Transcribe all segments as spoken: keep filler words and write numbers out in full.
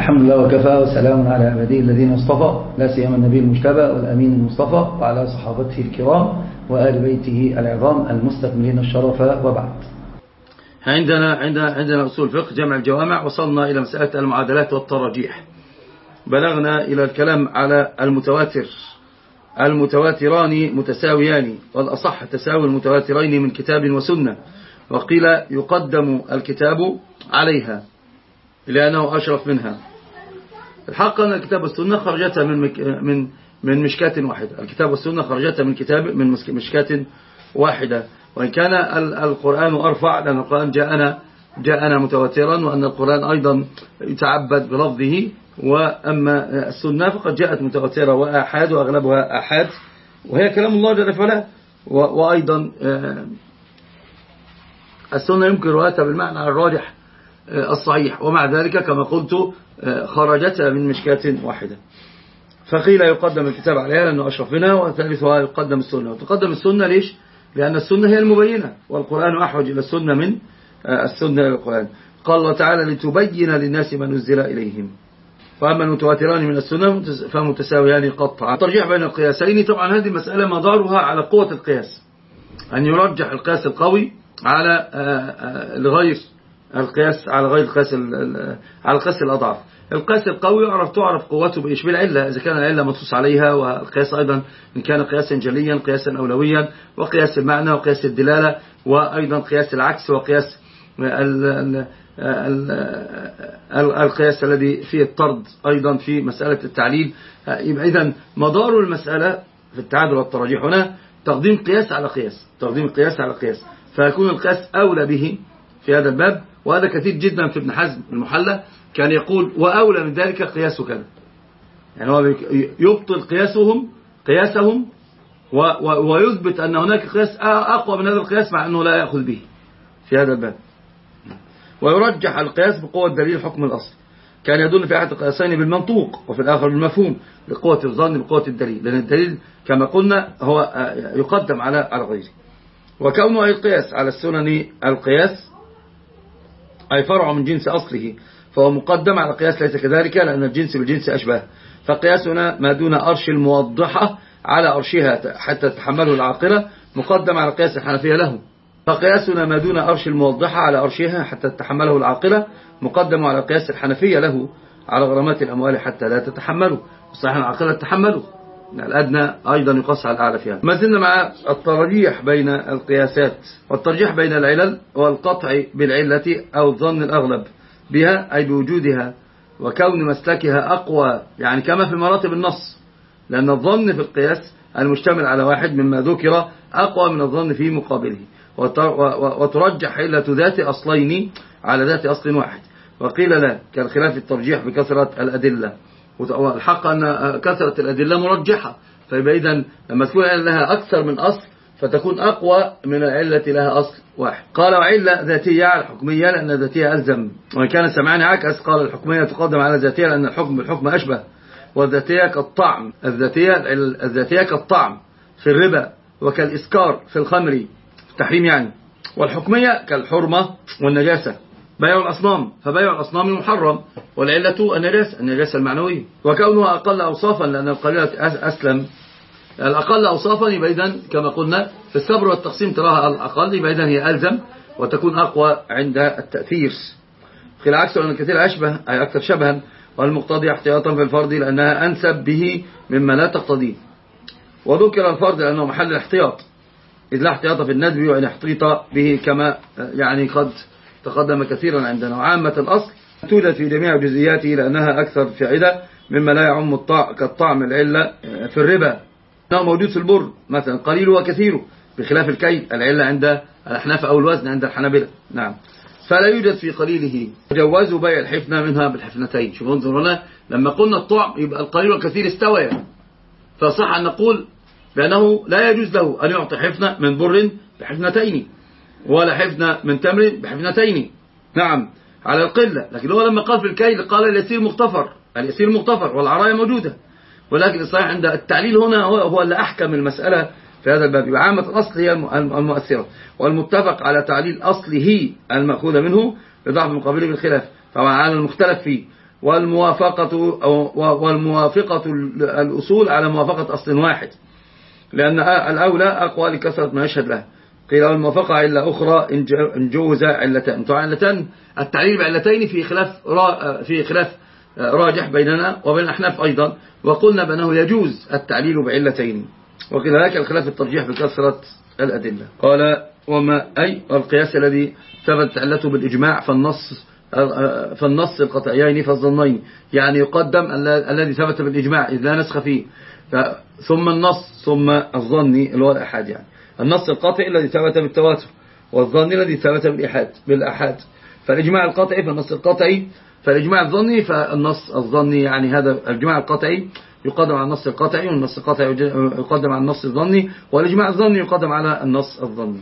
الحمد لله وكفى وسلام على عباده الذين اصطفى، لا سيما النبي المجتبى والأمين المصطفى وعلى صحابته الكرام وآل بيته العظام المستكملين الشرف، وبعد. عندنا عندنا عندنا أصول فقه جمع الجوامع. وصلنا إلى مسألة المعادلات والتراجيح. بلغنا إلى الكلام على المتواتر المتواتران متساويان، والأصح تساوي المتواترين من كتاب وسنة، وقيل يقدم الكتاب عليها لأنه أشرف منها. الحق أن الكتاب والسنة خرجتها من مك من من مشكاة واحدة. الكتاب والسنة خرجتها من كتاب من مشكاة واحدة، وإن كان القرآن أرفع لأن القرآن جاءنا جاءنا متواترا، وأن القرآن أيضا يتعبد بلفظه، وأما السنة فقد جاءت متواترة وآحاد، وأغلبها آحاد، وهي كلام الله جل وعلا. وأيضا السنة يمكن روايتها بالمعنى الراجح الصحيح، ومع ذلك كما قلت خرجتها من مشكاة واحدة. فقيل يقدم الكتاب عليها لأنه أشرف منها، وثالثها يقدم السنة. وتقدم السنة ليش؟ لأن السنة هي المبينة، والقرآن أحوج إلى السنة من السنة إلى القرآن. قال الله تعالى لتبين للناس ما نزل إليهم. فأما المتواتران من السنة فمتساويان قطعا. الترجيح بين القياسين، طبعا هذه المسألة مدارها على قوة القياس، أن يرجح القياس القوي على الغير القياس على غير القياس على القياس الأضعف. القياس القوي يعرف تعرف قوته بإيش؟ بالعلة، إذا كان العلة منصوص عليها، والقياس أيضا إن كان قياسا جليا قياسا أولويا، وقياس المعنى وقياس الدلالة، وأيضا قياس العكس، وقياس ال ال ال القياس الذي فيه الطرد أيضا في مسألة التعليل. إذن مدار المسألة في التعادل والتراجيح هنا تقديم قياس على قياس، تقديم قياس على قياس، فيكون القياس أولى به في هذا الباب. وهذا كثير جدا في ابن حزم المحلى، كان يقول وأولى من ذلك قياس كذا، يعني هو يبطل قياسهم قياسهم ويثبت أن هناك قياس أقوى من هذا القياس، مع أنه لا يأخذ به في هذا الباب. ويرجح القياس بقوة دليل حكم الأصل، كان يدل في أحد القياسين بالمنطوق وفي الآخر بالمفهوم، لقوة الظن بقوة الدليل، لأن الدليل كما قلنا هو يقدم على على غيره. وكونه أي القياس على السنن القياس أي فرع من جنس أصله، فهو مقدم على قياس ليس كذلك، لأن الجنس بالجنس أشبه. فقياسنا ما دون أرش الموضحة على أرشها حتى تتحمله العاقلة مقدم على قياس الحنفية له. فقياسنا ما دون أرش الموضحة على أرشها حتى تتحمله العاقلة مقدم على قياس الحنفية له على غرامات الأموال حتى لا تتحمله، صحيح العاقلة تتحمله، الأدنى أيضا يقص على الأعلى فيها. ما زلنا مع الترجيح بين القياسات. والترجيح بين العلل والقطع بالعلة أو الظن الأغلب بها أي بوجودها، وكون مسلكها أقوى، يعني كما في مراتب النص، لأن الظن في القياس المشتمل على واحد مما ذكر أقوى من الظن في مقابله. وترجح علة ذات أصلين على ذات أصل واحد، وقيل لا، كالخلاف الترجيح بكثرة الأدلة. والحق أن كثرة الأدلة مرجحة، فيبقى إذن لما تكون لها أكثر من أصل فتكون أقوى من العلة لها أصل واحد. قال وعلة ذاتية على الحكمية لأن ذاتية ألزم، وإن كان سمعني عكس قال الحكمية تقدم على ذاتية لأن الحكم بالحكم أشبه. والذاتية كالطعم، الذاتية الذاتية كالطعم في الربا، وكالإسكار في الخمر في التحريم يعني. والحكمية كالحرمة والنجاسة، بيع الأصنام، فبيع الأصنام محرم، والعلة النجاسة النجاسة المعنوية. وكونها أقل أوصافا لأن القليلة أسلم، الأقل أوصافا يبقى إذن كما قلنا في الصبر والتقسيم تراها الأقل، يبقى إذن هي ألزم وتكون أقوى عند التأثير. في العكس أن الكثير أشبه أي أكثر شبها، والمقتضي احتياطا في الفرض لأنها أنسب به مما لا تقتضيه. وذكر الفرض لأنه محل الاحتياط، إذ لا احتياط في الندب وإن احتيط به كما يعني قد تقدم كثيرا عندنا. وعامة الأصل توجد في جميع جزئياته لأنها أكثر فائدة مما لا يعم الطعم، كالطعم العلة في الربا أنه موجود في البر مثلا قليل وكثير، بخلاف الكيل العلة عند الأحناف أو الوزن عند الحنابلة. نعم، فلا يوجد في قليله. جوزوا بيع الحفنة منها بالحفنتين. شوفوا انظروا هنا، لما قلنا الطعم يبقى القليل والكثير استوى، فصح أن نقول بأنه لا يجوز له أن يعطي حفنة من بر بحفنتين، ولا حفنة من تمر بحفنتين، نعم على القلة. لكن هو لما قال في الكيل قال اليسير مغتفر، اليسير مغتفر والعراية موجودة. ولكن الصحيح عند التعليل هنا هو اللي أحكم المسألة في هذا الباب. وعامة الأصل هي المؤثرة، والمتفق على تعليل أصله المأخوذ منه لضعف مقابله بالخلاف، طبعا على المختلف فيه. والموافقة والموافقة الأصول على موافقة أصل واحد، لأن الأولى أقوى لكثرة ما يشهد له. قيل والموافقة علة أخرى إن جوز علتان. علتان التعليل بعلتين في خلاف في خلاف راجح بيننا وبين الأحناف أيضا، وقلنا بأنه يجوز التعليل بعلتين، وقيل لك الخلاف الترجيح بكثرة الأدلة. قال وما أي القياس الذي ثبت علته بالإجماع فالنص فالنص القطعيين فالظنين، يعني يقدم الذي ثبت بالإجماع إذ لا نسخ فيه، ثم النص ثم الظني اللي هو الأحاد، يعني النص القطعي الذي ثبت بالتواتر والظني الذي ثبت بالإحاد بالأحاد. فالإجماع القطعي فالنص القطعي، فالإجماع الظني فالنص الظني، يعني هذا الإجماع القطعي يقدم على النص القطعي، والنص القطعي يقدم على النص الظني، والإجماع الظني يقدم على النص الظني.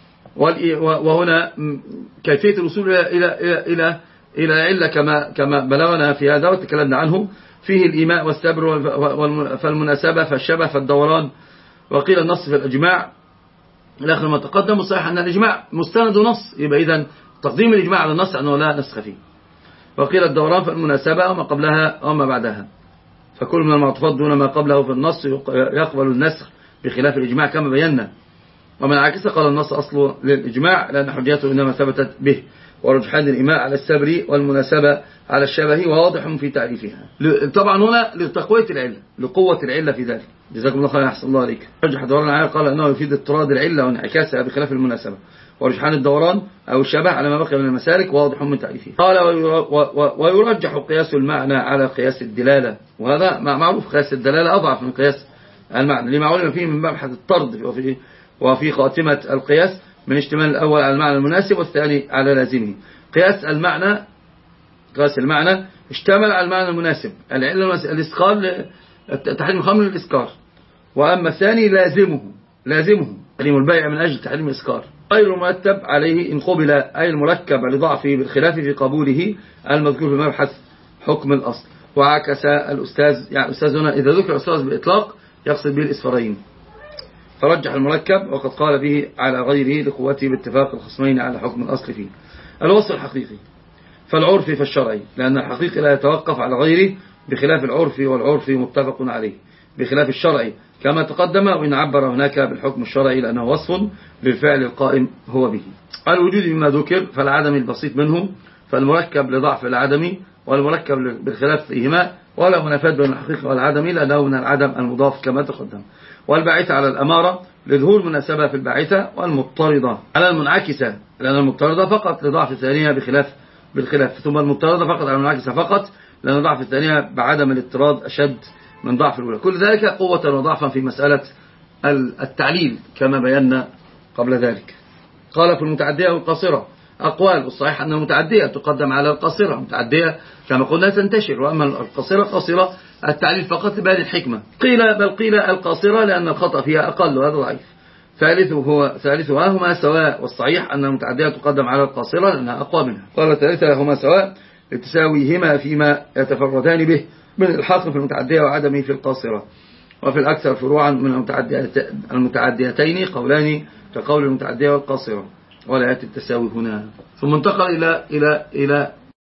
وهنا كيفية الوصول إلى إلى إلى إلى علة كما كما بلغنا في هذا وتكلمنا عنه، فيه الإيماء والسبر فالمناسبة فالشبه فالدوران. وقيل النص في الإجماع الآخر ما تقدم، وصحيح أن الإجماع مستند نص، يبقى إذن تقديم الإجماع على النص أنه لا نسخ فيه. وقيل الدوران فالمناسبة وما قبلها وما بعدها، فكل من المعطوفات دون ما قبله في النص يقبل النسخ بخلاف الإجماع كما بينا. ومن عكس قال النص أصله للإجماع لأن حجيته إنما ثبتت به، ورجحان الإيماء على السبر والمناسبة على الشبه وواضح في تعريفها. طبعا هنا لتقوية العلة، لقوة العلة في ذلك. جزاكم الله خير، أحسن الله عليك. رجح دوران العلة قال أنه يفيد اضطراد العلة وانعكاسها بخلاف المناسبة، ورجحان الدوران أو الشبه على ما بقي من المسالك واضح من تعريفه. قال ويرجح قياس المعنى على قياس الدلالة، وهذا معروف قياس الدلالة أضعف من قياس المعنى لما علم فيه من مبحث الطرد وفي, وفي خاتمة القياس من اشتمال الأول على المعنى المناسب والثاني على لازمه. قياس المعنى قياس المعنى اشتمل على المعنى المناسب، العلة الإسكار تحريم الخمر للإسكار، وأما الثاني لازمه لازمه تحريم البيع من أجل تحريم الإسكار، غير مرتب عليه إن قبل، أي المركب لضعفه بالخلاف في قبوله المذكور في مبحث حكم الأصل. وعكس الأستاذ، يعني أستاذنا إذا ذكر الأستاذ بإطلاق يقصد به الإسفارين، فرجح المركب وقد قال به على غيره لقوته باتفاق الخصمين على حكم الأصل فيه. الوصف الحقيقي فالعرفي فالشرعي، لأن الحقيقي لا يتوقف على غيره بخلاف العرفي، والعرفي متفق عليه بخلاف الشرعي كما تقدم، وإن عبر هناك بالحكم الشرعي لأنه وصف للفعل القائم هو به. الوجود مما ذكر فالعدم البسيط منه، فالمركب لضعف العدمي والمركب بالخلاف فيهما، ولا منافاة بين الحقيقي والعدمي لأنه من العدم المضاف كما تقدم. والباعثة على الأمارة لظهور مناسبة في الباعثة، والمضطردة على المنعكسة لأن المضطردة فقط لضعف الثانية بخلاف بالخلاف، ثم المضطردة فقط على المنعكسة فقط لأن ضعف الثانية بعدم الاضطراد أشد من ضعف الأولى. كل ذلك قوة وضعفا في مسألة التعليل كما بينا قبل ذلك. قال في المتعدية والقاصرة أقوال، والصحيح أن المتعدية تقدم على القاصرة، المتعدية كما قلنا تنتشر، وأما القاصرة قاصرة التعليل فقط لبيان الحكمة. قيل بل قيل القاصرة لأن الخطأ فيها أقل، وهذا ضعيف. ثالثه هو ثالثها هما سواء، والصحيح أن المتعدية تقدم على القاصرة لأنها أقوى منها. قال ثالثها هما سواء لتساويهما فيما يتفردان به من الحصر في المتعدية وعدمه في القاصرة. وفي الأكثر فروعا من المتعديتين قولان كقول المتعدية والقاصرة، ولا يأتي التساوي هنا. ثم انتقل إلى إلى إلى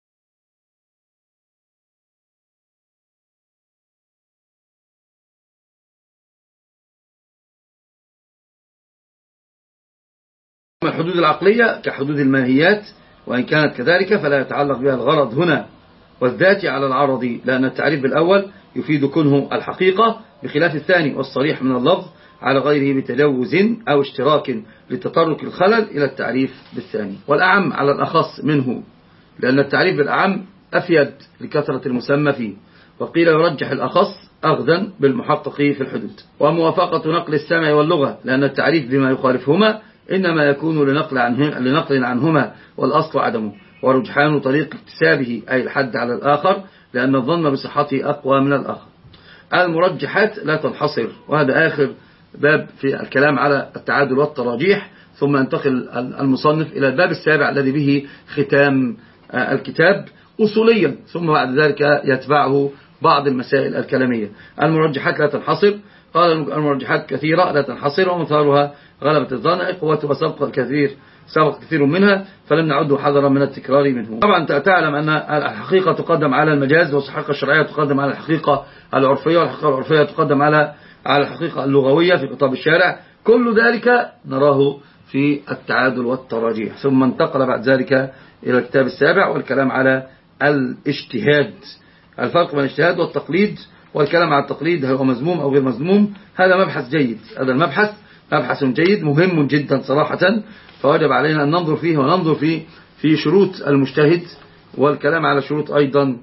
الحدود العقلية كحدود الماهيات، وإن كانت كذلك فلا يتعلق بها الغرض هنا والذات على العرض، لأن التعريف بالأول يفيد كنه الحقيقة بخلاف الثاني والصريح من اللفظ على غيره بتجوز أو اشتراك لتطرق الخلل إلى التعريف بالثاني، والأعم على الأخص منه، لأن التعريف بالأعم أفيد لكثرة المسمى فيه. وقيل يرجح الأخص أخذا بالمحقق في الحدود. وموافقة نقل السمع واللغة، لأن التعريف بما يخالفهما إنما يكون لنقل عنهما, لنقل عنهما والأصل عدمه. ورجحان طريق اكتسابه أي الحد على الآخر، لأن الظن بصحته أقوى من الآخر. المرجحات لا تنحصر، وهذا آخر باب في الكلام على التعادل والتراجيح. ثم ينتقل المصنف إلى الباب السابع الذي به ختام الكتاب أصوليا، ثم بعد ذلك يتبعه بعض المسائل الكلامية. المرجحات لا تنحصر، قال المرجحات كثيرة لا تنحصر، ومثالها غلبة الظن قوة وسبق كثير سبق كثير منها، فلم نعده حذرا من التكرار منه. طبعا تعلم أن الحقيقة تقدم على المجاز، والحقيقة الشرعية تقدم على الحقيقة العرفية، والحقيقة العرفية تقدم على على الحقيقة اللغوية في خطاب الشارع. كل ذلك نراه في التعادل والتراجيح. ثم انتقل بعد ذلك إلى الكتاب السابع والكلام على الاجتهاد، الفرق بين الاجتهاد والتقليد، والكلام على التقليد هو مذموم أو غير مذموم. هذا مبحث جيد، هذا المبحث مبحث جيد مهم جدا صراحة، فوجب علينا أن ننظر فيه وننظر فيه في شروط المجتهد، والكلام على شروط أيضا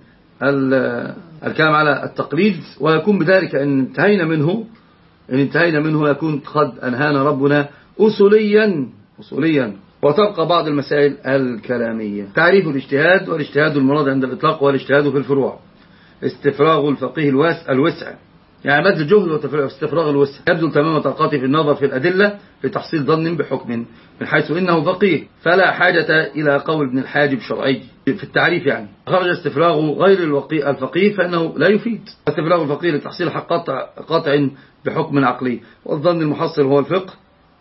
الكلام على التقليد. ويكون بذلك إن انتهينا منه إن انتهينا منه يكون قد أنهانا ربنا أصوليا أصوليا وتبقى بعض المسائل الكلامية. تعريف الاجتهاد: والاجتهاد المراد عند الإطلاق والاجتهاد في الفروع استفراغ الفقيه الوسع، يعني بذل جهد واستفراغ الوسع، يبذل تمام طاقته في النظر في الأدلة لتحصيل ظن بحكم، من حيث إنه فقيه فلا حاجة إلى قول ابن الحاجب شرعي في التعريف. يعني خرج استفراغ غير الفقيه فإنه لا يفيد. استفراغ الفقيه لتحصيل حق قاطع بحكم عقلي، والظن المحصل هو الفقه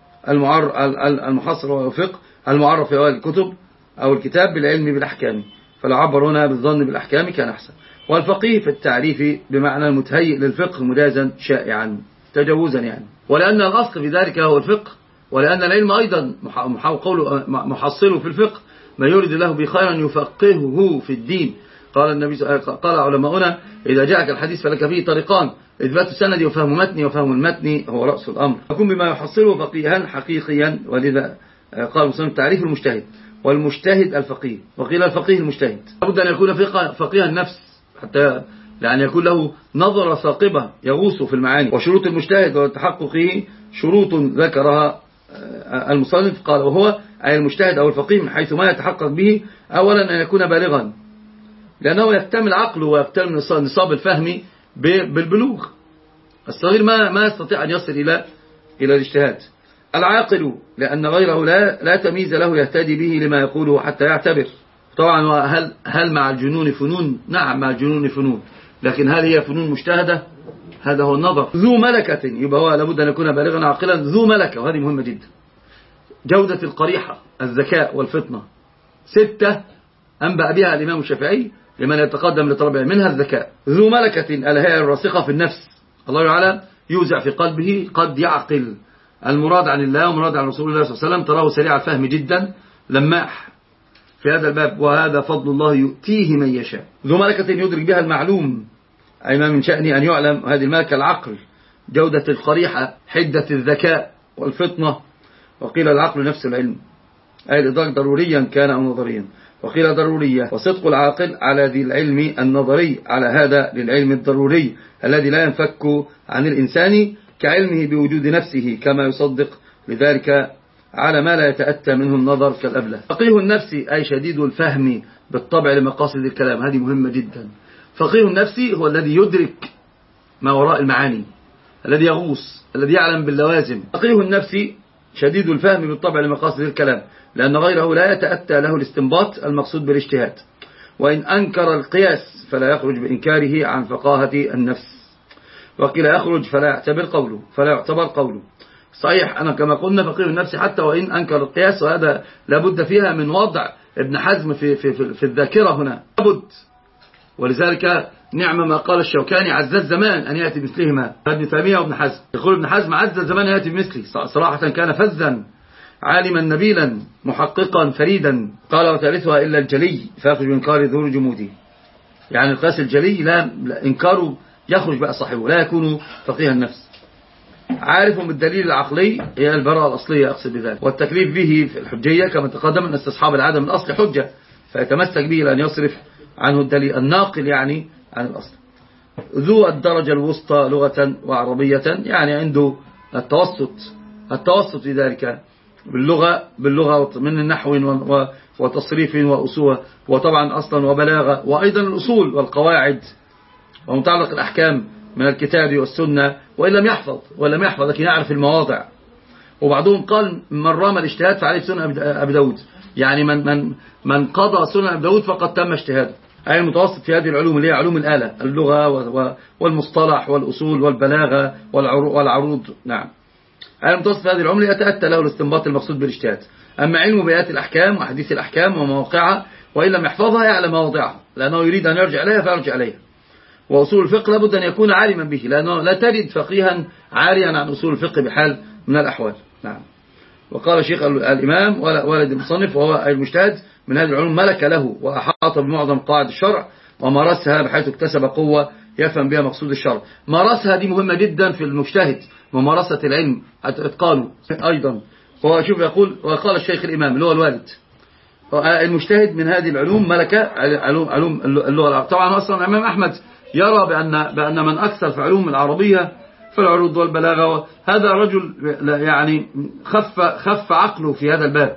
المحصل هو الفقه المعرف في أوائل الكتب أو الكتاب بالعلم بالأحكام، فلو عبر هنا بالظن بالأحكام كان أحسن. والفقيه في التعريف بمعنى المتهيئ للفقه مجازا شائعا تجوزا يعني، ولأن الأصل في ذلك هو الفقه، ولأن العلم أيضا قوله محصله في الفقه، ما يريد له بخيرا يفقهه في الدين. قال النبي قال علماؤنا: إذا جاءك الحديث فلك فيه طريقان، إثبات السند وفهم متني، وفهم المتن هو رأس الأمر. يكون بما يحصله فقيها حقيقيا، ولذا قال مسلم تعريف المجتهد: والمجتهد الفقيه، وقيل الفقيه المجتهد. لابد أن يكون فقيه النفس حتى يعني يكون له نظرة ثاقبة يغوص في المعاني. وشروط المجتهد وتحققه شروط ذكرها المصنف، قال وهو أي المجتهد أو الفقيه من حيث ما يتحقق به: أولا أن يكون بالغا، لأنه يكتمل عقله ويكتمل نصاب الفهم بالبلوغ. الصغير ما ما يستطيع أن يصل إلى إلى الاجتهاد. العاقل، لأن غيره لا لا تمييز له يهتدي به لما يقوله حتى يعتبر. طبعا هل هل مع الجنون فنون؟ نعم مع الجنون فنون، لكن هل هي فنون مجتهدة؟ هذا هو النظر. ذو ملكة، يبقى هو لابد أن يكون بالغا عاقلا ذو ملكة، وهذه مهمة جدا. جودة القريحة الذكاء والفطنة ستة أنبأ بها الإمام الشافعي لمن يتقدم لطلبها، منها الذكاء. ذو ملكة الهيئة الراسخة في النفس، الله تعالى يوزع في قلبه قد يعقل. المراد عن الله ومراد عن رسول الله صلى الله عليه وسلم تراه سريع الفهم جدا لماح في هذا الباب، وهذا فضل الله يؤتيه من يشاء. ذو ملكة يدرك بها المعلوم، أي ما من شأنه أن يعلم. هذه الملكة العقل. جودة القريحة حدة الذكاء والفطنة، وقيل العقل نفس العلم، أي الإدراك ضروريا كان أو نظريا، وقيل ضرورية. وصدق العاقل على ذي العلم النظري على هذا للعلم الضروري الذي لا ينفك عن الإنسان كعلمه بوجود نفسه، كما يصدق لذلك على ما لا يتأتى منه النظر كالأبله. فقيه النفس أي شديد الفهم بالطبع لمقاصد الكلام، هذه مهمة جدا. فقيه النفس هو الذي يدرك ما وراء المعاني، الذي يغوص، الذي يعلم باللوازم. فقيه النفس شديد الفهم بالطبع لمقاصد الكلام، لأن غيره لا يتأتى له الاستنباط المقصود بالاجتهاد. وإن أنكر القياس فلا يخرج بإنكاره عن فقاهة النفس، وقيل يخرج فلا يعتبر قوله فلا يعتبر قوله صحيح. أنا كما قلنا فقيه النفس حتى وإن أنكر القياس، وهذا لابد فيها من وضع ابن حزم في, في, في, في الذاكرة هنا لابد. ولذلك نعم ما قال الشوكاني: عز الزمان أن يأتي مثلهما. ابن تيمية وابن حزم يقول ابن حزم: عز الزمان أن يأتي بمثله. صراحة كان فذا عالما نبيلا محققا فريدا. قال: وثالثها إلا الجلي فيخرج من إنكار ذو الجمود، يعني القياس الجلي لا إنكاره يخرج بقى صاحبه، لا يكون فقيه النفس. عارف بالدليل العقلي هي البراءة الأصلية أقصد بذلك، والتكليف به في الحجية كما تقدم أن استصحاب العدم الأصل حجة، فيتمسك به لأن يصرف عنه الدليل الناقل يعني عن الأصل. ذو الدرجة الوسطى لغة وعربية، يعني عنده التوسط التوسط في ذلك باللغة باللغة من النحو وتصريف وأصول، وطبعا أصلا وبلاغة، وأيضا الأصول والقواعد ومتعلق الأحكام من الكتاب والسنة، وإن لم يحفظ ولم يحفظ لكن يعرف المواضع. وبعضهم قال: من رام الاجتهاد فعليه سنة أبي داود، يعني من من من قضى سنة أبي داود فقد تم اجتهاده، أي المتوسط في هذه العلوم اللي هي علوم الآلة، اللغة والمصطلح والأصول والبلاغة والعروض. نعم، أي المتوسط في هذه العلوم يتأتى له الاستنباط المقصود بالاجتهاد. أما علم بيات الأحكام وحديث الأحكام ومواقعها وإن لم يحفظها يعلم مواضعها لأنه يريد أن يرجع إليها فيرجع إليها. وأصول الفقه لابد أن يكون عالما به لأنه لا تجد فقيها عاريا عن أصول الفقه بحال من الأحوال. نعم. وقال شيخ الإمام والد المصنف وهو المجتهد من هذه العلوم ملك له وأحاط بمعظم قواعد الشرع ومارسها بحيث اكتسب قوة يفهم بها مقصود الشرع. مارسها دي مهمة جدا في المجتهد، ممارسة العلم اتقانه أيضا. وشوف يقول وقال الشيخ الإمام اللي هو الوالد المجتهد من هذه العلوم ملك علوم علوم اللغة العربية. طبعا أصلا الإمام أحمد يرى بأن بأن من أكثر في علوم العربية في العروض والبلاغة هذا رجل يعني خف خف عقله في هذا الباب.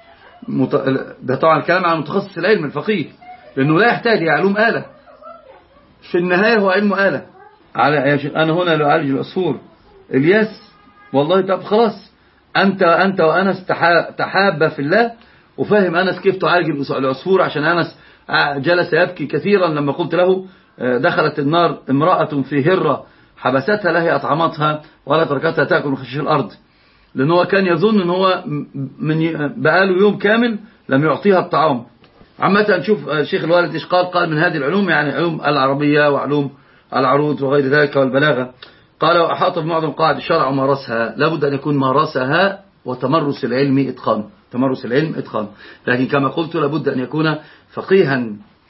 ده طبعا الكلام عن متخصص العلم الفقيه لأنه لا يحتاج إلى علوم آلة، في النهاية هو علم آلة. على أنا هنا لو أعالج العصفور الياس والله طب خلاص أنت أنت وأنس تحابا في الله وفهم أنس كيف تعالج العصفور، عشان أنس جلس يبكي كثيرا لما قلت له دخلت النار امرأة في هرة حبستها لها أطعمتها ولا تركتها تأكل من خشاش الأرض، لأنه كان يظن أن هو من بقاله يوم كامل لم يعطيها الطعام. عامة نشوف الشيخ الوالد إيش قال. قال من هذه العلوم يعني علوم العربية وعلوم العروض وغير ذلك والبلاغة. قال وأحاط بمعظم قواعد الشرع ومارسها، لابد أن يكون مارسها وتمرس العلم إتقان، تمرس العلم إتقان. لكن كما قلت لابد أن يكون فقيها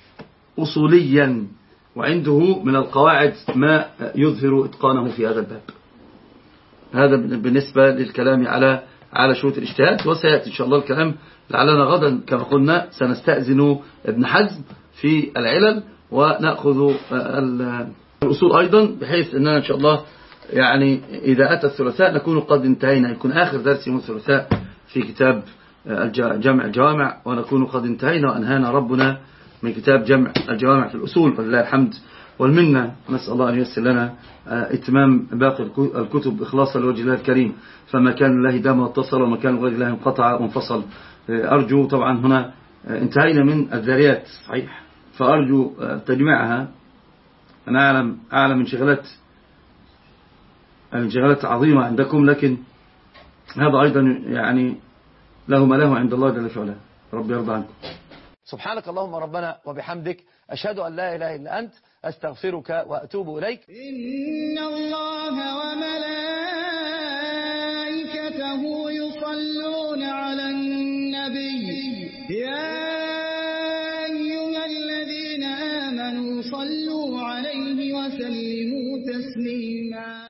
أصوليا وعنده من القواعد ما يظهر إتقانه في هذا الباب. هذا بالنسبة للكلام على على شروط الاجتهاد. وسيأتي إن شاء الله الكلام لعلنا غدا كما قلنا سنستأذن ابن حزم في العلل ونأخذ الأصول أيضا بحيث أننا إن شاء الله يعني إذا أتى الثلاثاء نكون قد انتهينا، يكون آخر درس يوم الثلاثاء في كتاب جمع الجوامع ونكون قد انتهينا وأنهانا ربنا من كتاب جمع الجوامع في الأصول ولله الحمد والمنة. نسأل الله أن ييسر لنا اتمام باقي الكتب إخلاصا لوجه الله الكريم، فما كان لله دام واتصل وما كان غير الله انقطع وانفصل. أرجو طبعا هنا انتهينا من الذريات صحيح، فأرجو تجميعها. أنا أعلم أعلم انشغالات انشغالات عظيمة عندكم، لكن هذا أيضا يعني له ما له عند الله جل في علاه. رب يرضى عنكم. سبحانك اللهم ربنا وبحمدك أشهد أن لا إله إلا أنت أستغفرك وأتوب إليك. إن الله وملائكته يصلون على النبي يا أيها الذين آمنوا صلوا عليه وسلموا تسليما.